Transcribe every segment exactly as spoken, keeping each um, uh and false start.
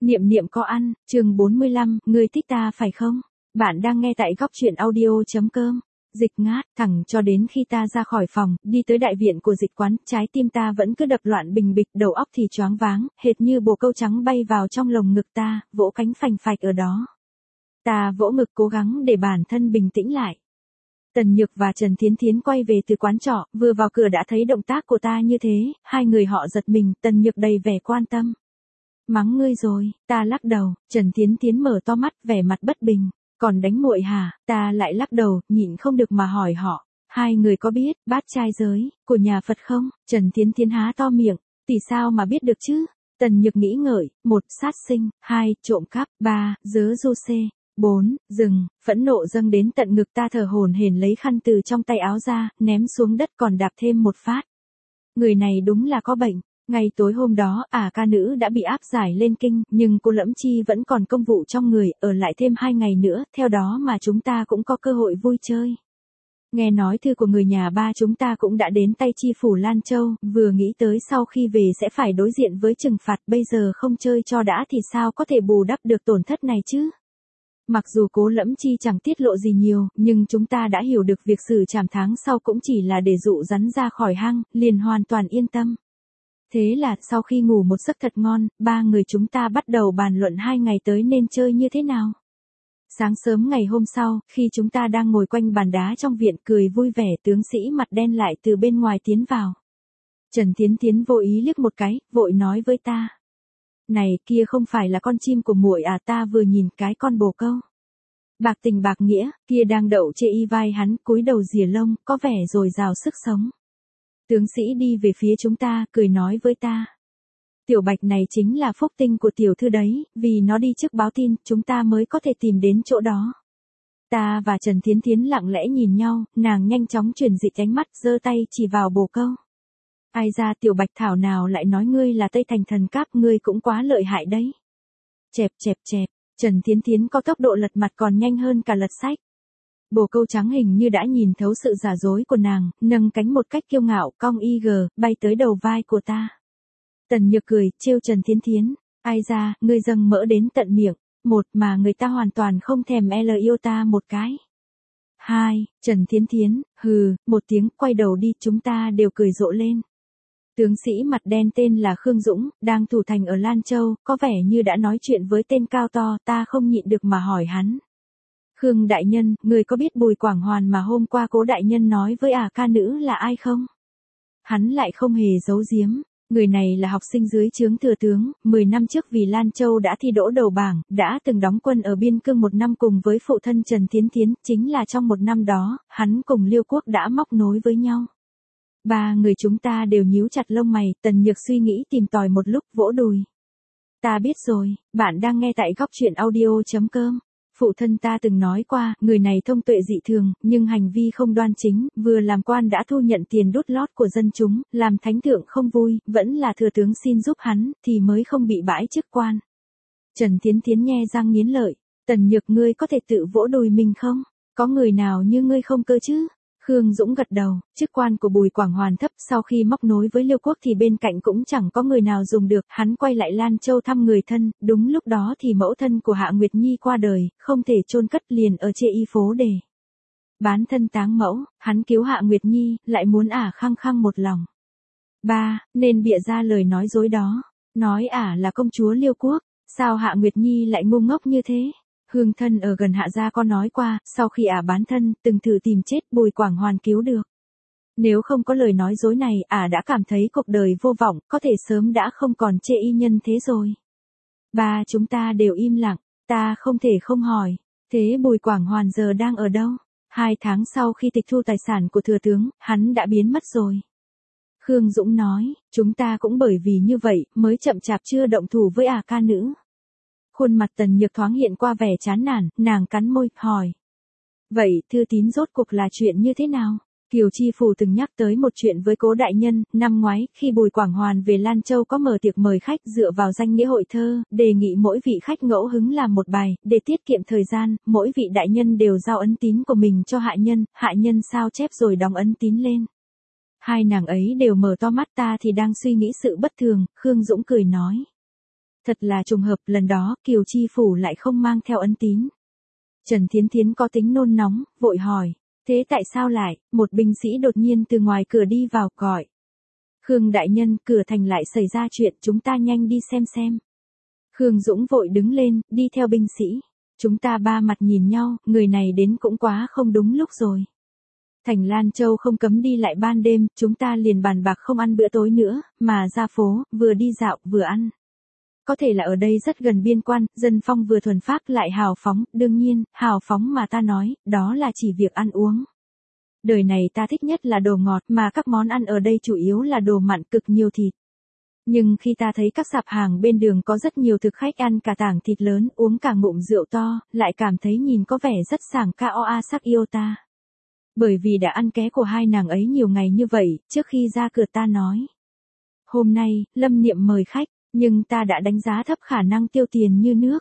Niệm niệm có ăn, chương bốn mươi lăm, ngươi thích ta phải không? Bạn đang nghe tại góc truyện audio.com. Dịch ngát, thẳng cho đến khi ta ra khỏi phòng, đi tới đại viện của dịch quán, trái tim ta vẫn cứ đập loạn bình bịch, đầu óc thì choáng váng, hệt như bồ câu trắng bay vào trong lồng ngực ta, vỗ cánh phành phạch ở đó. Ta vỗ ngực cố gắng để bản thân bình tĩnh lại. Tần Nhược và Trần Thiến Thiến quay về từ quán trọ, vừa vào cửa đã thấy động tác của ta như thế, hai người họ giật mình, Tần Nhược đầy vẻ quan tâm. Mắng ngươi rồi, ta lắc đầu, Trần Thiến Thiến mở to mắt, vẻ mặt bất bình, còn đánh muội hả, ta lại lắc đầu, nhịn không được mà hỏi họ, hai người có biết, bát trai giới, của nhà Phật không? Trần Thiến Thiến há to miệng, tỷ sao mà biết được chứ? Tần Nhược nghĩ ngợi, một, sát sinh, hai, trộm cắp, ba, dớ du xê, bốn, dừng, phẫn nộ dâng đến tận ngực ta thở hổn hển lấy khăn từ trong tay áo ra, ném xuống đất còn đạp thêm một phát. Người này đúng là có bệnh. Ngày tối hôm đó, ả ca nữ đã bị áp giải lên kinh, nhưng cô Lẫm Chi vẫn còn công vụ trong người, ở lại thêm hai ngày nữa, theo đó mà chúng ta cũng có cơ hội vui chơi. Nghe nói thư của người nhà ba chúng ta cũng đã đến tay chi phủ Lan Châu, vừa nghĩ tới sau khi về sẽ phải đối diện với trừng phạt, bây giờ không chơi cho đã thì sao có thể bù đắp được tổn thất này chứ? Mặc dù cố Lẫm Chi chẳng tiết lộ gì nhiều, nhưng chúng ta đã hiểu được việc xử trảm tháng sau cũng chỉ là để dụ rắn ra khỏi hang, liền hoàn toàn yên tâm. Thế là sau khi ngủ một giấc thật ngon, ba người chúng ta bắt đầu bàn luận hai ngày tới nên chơi như thế nào. Sáng sớm ngày hôm sau, khi chúng ta đang ngồi quanh bàn đá trong viện cười vui vẻ, tướng sĩ mặt đen lại từ bên ngoài tiến vào. Trần Thiến Thiến vô ý liếc một cái, vội nói với ta. Này, kia không phải là con chim của muội à? Ta vừa nhìn cái con bồ câu. Bạc tình bạc nghĩa, kia đang đậu chê y vai hắn, cúi đầu rìa lông, có vẻ dồi dào sức sống. Tướng sĩ đi về phía chúng ta, cười nói với ta. Tiểu bạch này chính là phúc tinh của tiểu thư đấy, vì nó đi trước báo tin, chúng ta mới có thể tìm đến chỗ đó. Ta và Trần Thiến Thiến lặng lẽ nhìn nhau, nàng nhanh chóng chuyển dịch ánh mắt, giơ tay chỉ vào bồ câu. Ai ra tiểu bạch thảo nào lại nói ngươi là Tây Thành thần cáp, ngươi cũng quá lợi hại đấy. Chẹp chẹp chẹp, Trần Thiến Thiến có tốc độ lật mặt còn nhanh hơn cả lật sách. Bồ câu trắng hình như đã nhìn thấu sự giả dối của nàng, nâng cánh một cách kiêu ngạo, cong y gờ, bay tới đầu vai của ta. Tần Nhược cười, trêu Trần Thiến Thiến, ai ra, ngươi dâng mỡ đến tận miệng, một mà người ta hoàn toàn không thèm l yêu ta một cái. Hai, Trần Thiến Thiến, hừ, một tiếng, quay đầu đi, chúng ta đều cười rộ lên. Tướng sĩ mặt đen tên là Khương Dũng, đang thủ thành ở Lan Châu, có vẻ như đã nói chuyện với tên cao to, ta không nhịn được mà hỏi hắn. Khương đại nhân, người có biết Bùi Quảng Hoàn mà hôm qua cố đại nhân nói với ả ca nữ là ai không? Hắn lại không hề giấu giếm, người này là học sinh dưới trướng thừa tướng, mười năm trước vì Lan Châu đã thi đỗ đầu bảng, đã từng đóng quân ở biên cương một năm cùng với phụ thân Trần Thiến Thiến, chính là trong một năm đó, hắn cùng Liêu Quốc đã móc nối với nhau. Ba người chúng ta đều nhíu chặt lông mày, Tần Nhược suy nghĩ tìm tòi một lúc, vỗ đùi. Ta biết rồi, bạn đang nghe tại góc truyện audio.com. Phụ thân ta từng nói qua, người này thông tuệ dị thường, nhưng hành vi không đoan chính, vừa làm quan đã thu nhận tiền đút lót của dân chúng, làm thánh thượng không vui, vẫn là thừa tướng xin giúp hắn, thì mới không bị bãi chức quan. Trần Thiến Thiến nhe răng nghiến lợi, Tần Nhược ngươi có thể tự vỗ đùi mình không? Có người nào như ngươi không cơ chứ? Khương Dũng gật đầu, chức quan của Bùi Quảng Hoàn thấp, sau khi móc nối với Liêu Quốc thì bên cạnh cũng chẳng có người nào dùng được, hắn quay lại Lan Châu thăm người thân, đúng lúc đó thì mẫu thân của Hạ Nguyệt Nhi qua đời, không thể chôn cất liền ở chê y phố để bán thân táng mẫu, hắn cứu Hạ Nguyệt Nhi, lại muốn ả khăng khăng một lòng. Ba, nên bịa ra lời nói dối đó, nói ả là công chúa Liêu Quốc, sao Hạ Nguyệt Nhi lại ngu ngốc như thế? Hương thân ở gần Hạ gia có nói qua, sau khi ả bán thân, từng thử tìm chết, Bùi Quảng Hoàn cứu được. Nếu không có lời nói dối này, ả đã cảm thấy cuộc đời vô vọng, có thể sớm đã không còn chê y nhân thế rồi. Ba chúng ta đều im lặng, ta không thể không hỏi, thế Bùi Quảng Hoàn giờ đang ở đâu? Hai tháng sau khi tịch thu tài sản của thừa tướng, hắn đã biến mất rồi. Khương Dũng nói, chúng ta cũng bởi vì như vậy, mới chậm chạp chưa động thủ với ả ca nữ. Khuôn mặt Tần Nhược thoáng hiện qua vẻ chán nản, nàng cắn môi, hỏi. Vậy, thư tín rốt cuộc là chuyện như thế nào? Kiều Chi Phủ từng nhắc tới một chuyện với cố đại nhân, năm ngoái, khi Bùi Quảng Hoàn về Lan Châu có mở tiệc mời khách dựa vào danh nghĩa hội thơ, đề nghị mỗi vị khách ngẫu hứng làm một bài, để tiết kiệm thời gian, mỗi vị đại nhân đều giao ấn tín của mình cho hạ nhân, hạ nhân sao chép rồi đóng ấn tín lên. Hai nàng ấy đều mở to mắt, ta thì đang suy nghĩ sự bất thường, Khương Dũng cười nói. Thật là trùng hợp, lần đó Kiều Chi Phủ lại không mang theo ấn tín. Trần Thiến Thiến có tính nôn nóng, vội hỏi, thế tại sao lại, một binh sĩ đột nhiên từ ngoài cửa đi vào, gọi. Khương đại nhân, cửa thành lại xảy ra chuyện, chúng ta nhanh đi xem xem. Khương Dũng vội đứng lên, đi theo binh sĩ. Chúng ta ba mặt nhìn nhau, người này đến cũng quá không đúng lúc rồi. Thành Lan Châu không cấm đi lại ban đêm, chúng ta liền bàn bạc không ăn bữa tối nữa, mà ra phố, vừa đi dạo, vừa ăn. Có thể là ở đây rất gần biên quan, dân phong vừa thuần phác lại hào phóng, đương nhiên, hào phóng mà ta nói, đó là chỉ việc ăn uống. Đời này ta thích nhất là đồ ngọt, mà các món ăn ở đây chủ yếu là đồ mặn cực nhiều thịt. Nhưng khi ta thấy các sạp hàng bên đường có rất nhiều thực khách ăn cả tảng thịt lớn, uống cả ngụm rượu to, lại cảm thấy nhìn có vẻ rất sảng ca oa sắc yêu ta. Bởi vì đã ăn ké của hai nàng ấy nhiều ngày như vậy, trước khi ra cửa ta nói. Hôm nay, Lâm Niệm mời khách, nhưng ta đã đánh giá thấp khả năng tiêu tiền như nước.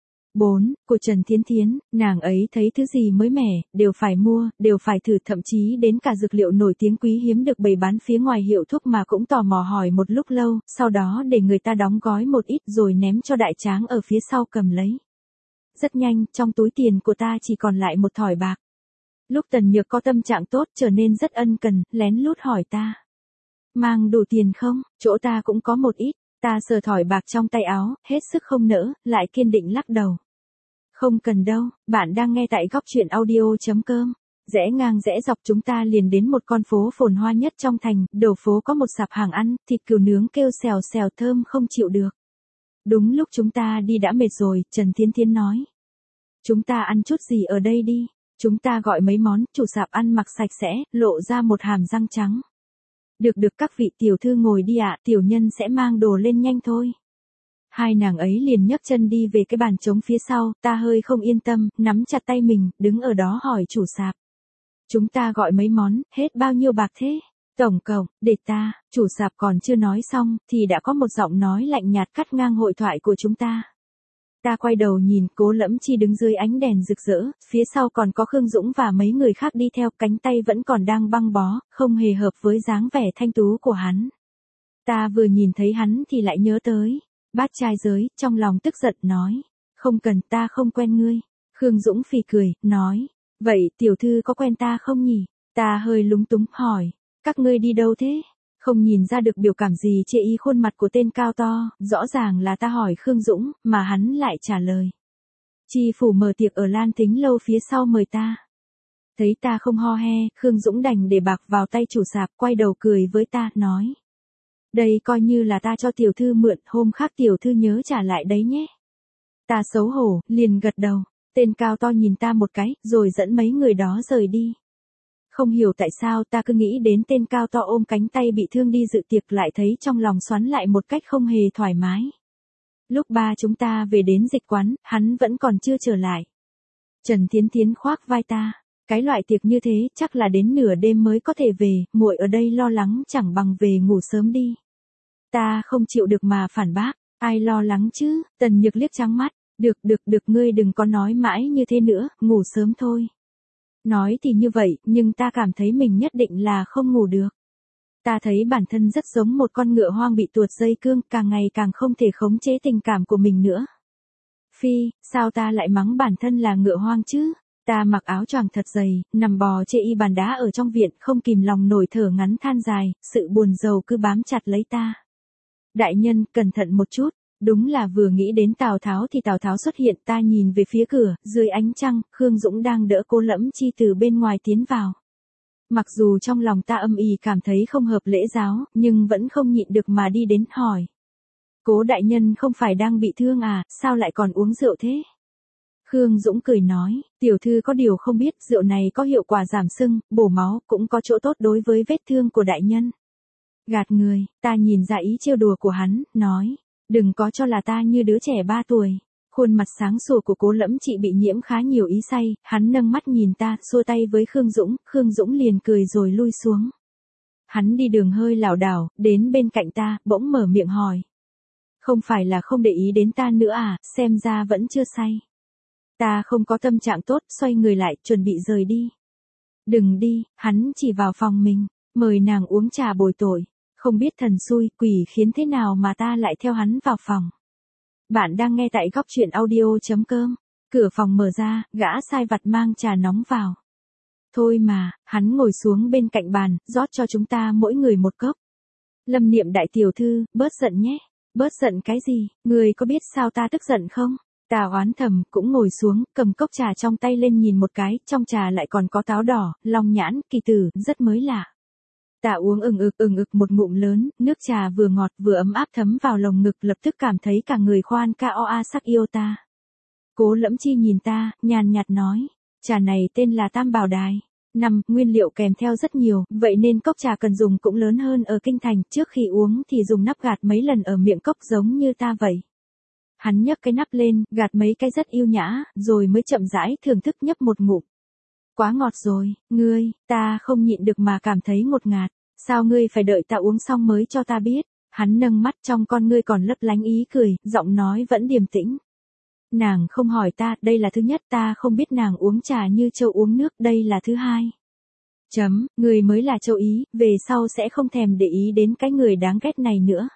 bốn. Của Trần Thiến Thiến, nàng ấy thấy thứ gì mới mẻ, đều phải mua, đều phải thử, thậm chí đến cả dược liệu nổi tiếng quý hiếm được bày bán phía ngoài hiệu thuốc mà cũng tò mò hỏi một lúc lâu, sau đó để người ta đóng gói một ít rồi ném cho đại tráng ở phía sau cầm lấy. Rất nhanh, trong túi tiền của ta chỉ còn lại một thỏi bạc. Lúc Tần Nhược có tâm trạng tốt trở nên rất ân cần, lén lút hỏi ta. Mang đủ tiền không, chỗ ta cũng có một ít. Ta sờ thỏi bạc trong tay áo, hết sức không nỡ, lại kiên định lắc đầu. Không cần đâu, bạn đang nghe tại góc truyện audio.com. Rẽ ngang rẽ dọc chúng ta liền đến một con phố phồn hoa nhất trong thành, đầu phố có một sạp hàng ăn, thịt cừu nướng kêu xèo xèo thơm không chịu được. Đúng lúc chúng ta đi đã mệt rồi, Trần Thiến Thiến nói. Chúng ta ăn chút gì ở đây đi, chúng ta gọi mấy món, chủ sạp ăn mặc sạch sẽ, lộ ra một hàm răng trắng. Được được các vị tiểu thư ngồi đi ạ, tiểu nhân sẽ mang đồ lên nhanh thôi. Hai nàng ấy liền nhấc chân đi về cái bàn trống phía sau, ta hơi không yên tâm, nắm chặt tay mình, đứng ở đó hỏi chủ sạp. Chúng ta gọi mấy món, hết bao nhiêu bạc thế? Tổng cộng, để ta, chủ sạp còn chưa nói xong, thì đã có một giọng nói lạnh nhạt cắt ngang hội thoại của chúng ta. Ta quay đầu nhìn, Cố Lẫm Chi đứng dưới ánh đèn rực rỡ, phía sau còn có Khương Dũng và mấy người khác đi theo, cánh tay vẫn còn đang băng bó, không hề hợp với dáng vẻ thanh tú của hắn. Ta vừa nhìn thấy hắn thì lại nhớ tới, bát trai giới, trong lòng tức giận nói, không cần, ta không quen ngươi. Khương Dũng phì cười, nói, vậy tiểu thư có quen ta không nhỉ? Ta hơi lúng túng, hỏi, các ngươi đi đâu thế? Không nhìn ra được biểu cảm gì chê ý khuôn mặt của tên cao to, rõ ràng là ta hỏi Khương Dũng, mà hắn lại trả lời. Chi phủ mở tiệc ở Lan Thính lâu phía sau mời ta. Thấy ta không ho he, Khương Dũng đành để bạc vào tay chủ sạp, quay đầu cười với ta, nói. Đây coi như là ta cho tiểu thư mượn, hôm khác tiểu thư nhớ trả lại đấy nhé. Ta xấu hổ, liền gật đầu, tên cao to nhìn ta một cái, rồi dẫn mấy người đó rời đi. Không hiểu tại sao ta cứ nghĩ đến tên cao to ôm cánh tay bị thương đi dự tiệc, lại thấy trong lòng xoắn lại một cách không hề thoải mái. Lúc ba chúng ta về đến dịch quán, hắn vẫn còn chưa trở lại. Trần Thiến Thiến khoác vai ta, cái loại tiệc như thế chắc là đến nửa đêm mới có thể về, muội ở đây lo lắng chẳng bằng về ngủ sớm đi. Ta không chịu được mà phản bác, ai lo lắng chứ? Tần Nhược liếc trắng mắt, được được được, ngươi đừng có nói mãi như thế nữa, ngủ sớm thôi. Nói thì như vậy, nhưng ta cảm thấy mình nhất định là không ngủ được. Ta thấy bản thân rất giống một con ngựa hoang bị tuột dây cương, càng ngày càng không thể khống chế tình cảm của mình nữa. Phi, sao ta lại mắng bản thân là ngựa hoang chứ? Ta mặc áo choàng thật dày, nằm bò chê y bàn đá ở trong viện, không kìm lòng nổi thở ngắn than dài, sự buồn rầu cứ bám chặt lấy ta. Đại nhân, cẩn thận một chút. Đúng là vừa nghĩ đến Tào Tháo thì Tào Tháo xuất hiện, ta nhìn về phía cửa, dưới ánh trăng, Khương Dũng đang đỡ Cố Lẫm Chi từ bên ngoài tiến vào. Mặc dù trong lòng ta âm ỉ cảm thấy không hợp lễ giáo, nhưng vẫn không nhịn được mà đi đến hỏi. Cố đại nhân không phải đang bị thương à, sao lại còn uống rượu thế? Khương Dũng cười nói, tiểu thư có điều không biết, rượu này có hiệu quả giảm sưng, bổ máu, cũng có chỗ tốt đối với vết thương của đại nhân. Gạt người, ta nhìn ra ý trêu đùa của hắn, nói. Đừng có cho là ta như đứa trẻ ba tuổi. Khuôn mặt sáng sủa của Cố Lẫm Chị bị nhiễm khá nhiều ý say, hắn nâng mắt nhìn ta, xua tay với Khương Dũng, Khương Dũng liền cười rồi lui xuống. Hắn đi đường hơi lảo đảo, đến bên cạnh ta, bỗng mở miệng hỏi. Không phải là không để ý đến ta nữa à, xem ra vẫn chưa say. Ta không có tâm trạng tốt, xoay người lại, chuẩn bị rời đi. Đừng đi, hắn chỉ vào phòng mình, mời nàng uống trà bồi tội. Không biết thần xui, quỷ khiến thế nào mà ta lại theo hắn vào phòng. Bạn đang nghe tại góc chuyện audio.com. Cửa phòng mở ra, gã sai vặt mang trà nóng vào. Thôi mà, hắn ngồi xuống bên cạnh bàn, rót cho chúng ta mỗi người một cốc. Lâm Niệm đại tiểu thư, bớt giận nhé. Bớt giận cái gì, người có biết sao ta tức giận không? Ta oán thầm, cũng ngồi xuống, cầm cốc trà trong tay lên nhìn một cái, trong trà lại còn có táo đỏ, long nhãn, kỳ tử, rất mới lạ. Ta uống ừng ực ừng ực một ngụm lớn, nước trà vừa ngọt vừa ấm áp thấm vào lồng ngực, lập tức cảm thấy cả người khoan ca o a sắc yêu ta. Cố Lẫm Chi nhìn ta, nhàn nhạt nói, trà này tên là Tam Bảo Đài. Năm, nguyên liệu kèm theo rất nhiều, vậy nên cốc trà cần dùng cũng lớn hơn ở kinh thành, trước khi uống thì dùng nắp gạt mấy lần ở miệng cốc giống như ta vậy. Hắn nhấc cái nắp lên, gạt mấy cái rất yêu nhã, rồi mới chậm rãi thưởng thức nhấp một ngụm. Quá ngọt rồi, ngươi, ta không nhịn được mà cảm thấy ngột ngạt, sao ngươi phải đợi ta uống xong mới cho ta biết? Hắn nâng mắt, trong con ngươi còn lấp lánh ý cười, giọng nói vẫn điềm tĩnh. Nàng không hỏi ta, đây là thứ nhất, ta không biết nàng uống trà như châu uống nước, đây là thứ hai. Chấm, người mới là châu ý, về sau sẽ không thèm để ý đến cái người đáng ghét này nữa.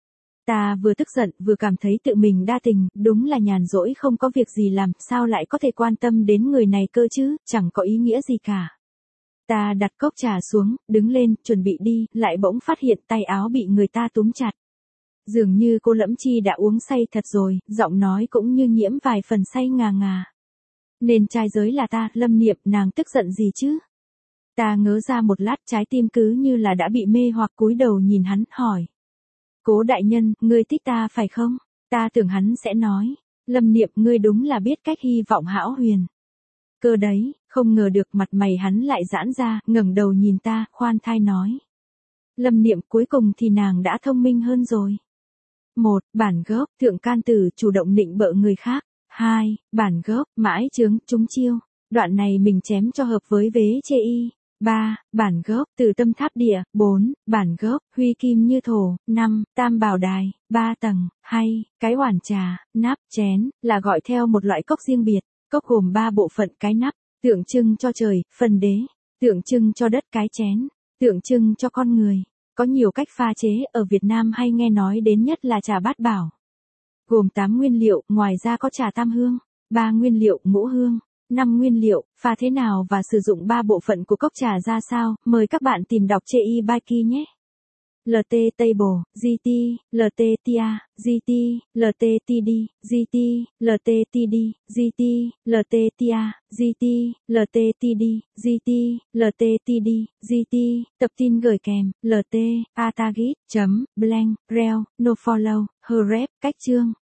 Ta vừa tức giận, vừa cảm thấy tự mình đa tình, đúng là nhàn rỗi không có việc gì làm, sao lại có thể quan tâm đến người này cơ chứ, chẳng có ý nghĩa gì cả. Ta đặt cốc trà xuống, đứng lên, chuẩn bị đi, lại bỗng phát hiện tay áo bị người ta túm chặt. Dường như cô Lẫm Chi đã uống say thật rồi, giọng nói cũng như nhiễm vài phần say ngà ngà. Nên trai giới là ta, Lâm Niệm, nàng tức giận gì chứ? Ta ngớ ra một lát, trái tim cứ như là đã bị mê hoặc, cúi đầu nhìn hắn, hỏi. Cố đại nhân, ngươi thích ta phải không? Ta tưởng hắn sẽ nói. Lâm Niệm, ngươi đúng là biết cách hy vọng hão huyền. Cơ đấy, không ngờ được mặt mày hắn lại giãn ra, ngẩng đầu nhìn ta, khoan thai nói. Lâm Niệm, cuối cùng thì nàng đã thông minh hơn rồi. Một, bản gốc, thượng can tử chủ động nịnh bợ người khác. Hai, bản gốc, mãi chướng, trúng chiêu. Đoạn này mình chém cho hợp với vế chê y. Ba, bản gốc, từ tâm tháp địa. Bốn, bản gốc, huy kim như thổ. Năm, tam bảo đài, ba tầng. Hay, cái hoàn trà, nắp, chén, là gọi theo một loại cốc riêng biệt. Cốc gồm ba bộ phận, cái nắp, tượng trưng cho trời, phần đế, tượng trưng cho đất, cái chén, tượng trưng cho con người. Có nhiều cách pha chế, ở Việt Nam hay nghe nói đến nhất là trà bát bảo. Gồm tám nguyên liệu, ngoài ra có trà tam hương, ba nguyên liệu, ngũ hương, năm nguyên liệu, pha thế nào và sử dụng ba bộ phận của cốc trà ra sao, mời các bạn tìm đọc chê y by Ki nhé. lờ tê Table, giê tê, lờ tê tê a, giê tê, lờ tê tê đê, giê tê, lờ tê tê đê, giê tê, lờ tê tê a, giê tê, lờ tê tê đê, giê tê, lờ tê tê đê, giê tê, tập tin gửi kèm, lt, atagit, chấm, blank, rel, no follow, href, cách chương.